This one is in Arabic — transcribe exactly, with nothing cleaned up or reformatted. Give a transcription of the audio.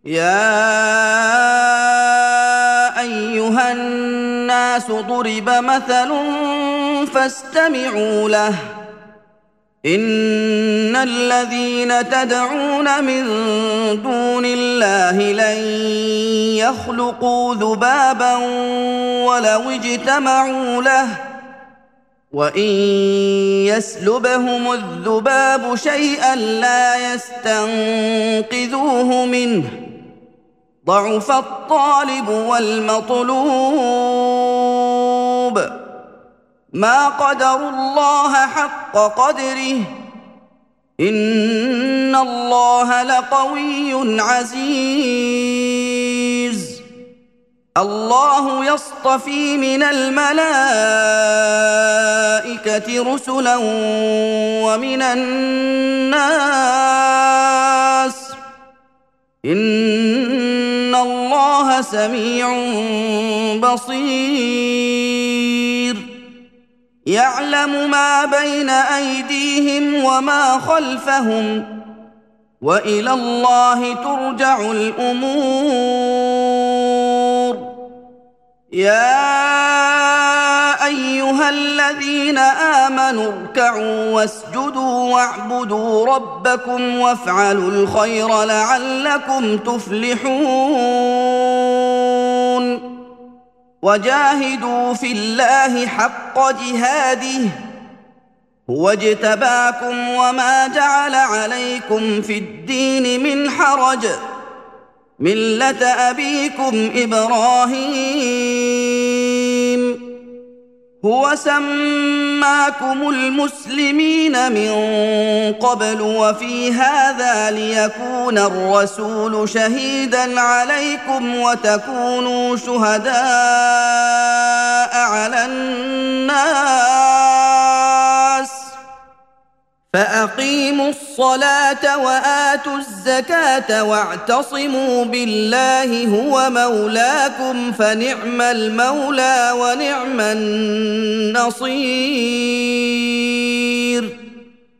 يا أيها الناس ضرب مثل فاستمعوا له إن الذين تدعون من دون الله لن يخلقوا ذبابا ولو اجتمعوا له وإن يسلبهم الذباب شيئا لا يستنقذوه منه ضعف الطالب والمطلوب ما قدروا الله حق قدره إن الله لقوي عزيز الله يصطفي من الملائكة رسلا ومن الناس إن الله سميع بصير يعلم ما بين أيديهم وما خلفهم وإلى الله ترجع الأمور يا أيها الذين آمنوا اركعوا واسجدوا واعبدوا ربكم وافعلوا الخير لعلكم تفلحون وجاهدوا في الله حق جهاده هو اجتباكم وما جعل عليكم في الدين من حرج ملة أبيكم إبراهيم هو سماكم المسلمين من قبل وفي هذا ليكون الرسول شهيدا عليكم وتكونوا شهداء على الناس فأقيموا الصلاة وآتوا الزكاة واعتصموا بالله هو مولاكم فنعم المولى ونعم النصير